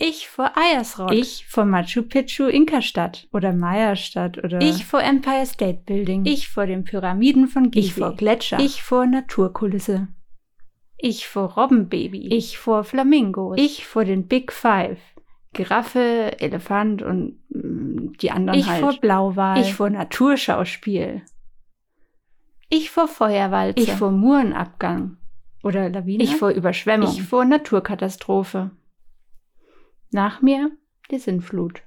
Ich vor Ayersrock. Ich vor Machu Picchu Inka-Stadt oder Maya-Stadt oder... Ich vor Empire State Building. Ich vor den Pyramiden von Gizeh. Ich vor Gletscher. Ich vor Naturkulisse. Ich vor Robbenbaby. Ich vor Flamingos. Ich vor den Big Five. Giraffe, Elefant und die anderen Ich halt. vor Blauwal. Ich vor Naturschauspiel. Ich vor Feuerwalze. Ich vor Murenabgang oder Lawine. Ich vor Überschwemmung. Ich vor Naturkatastrophe. Nach mir die Sintflut.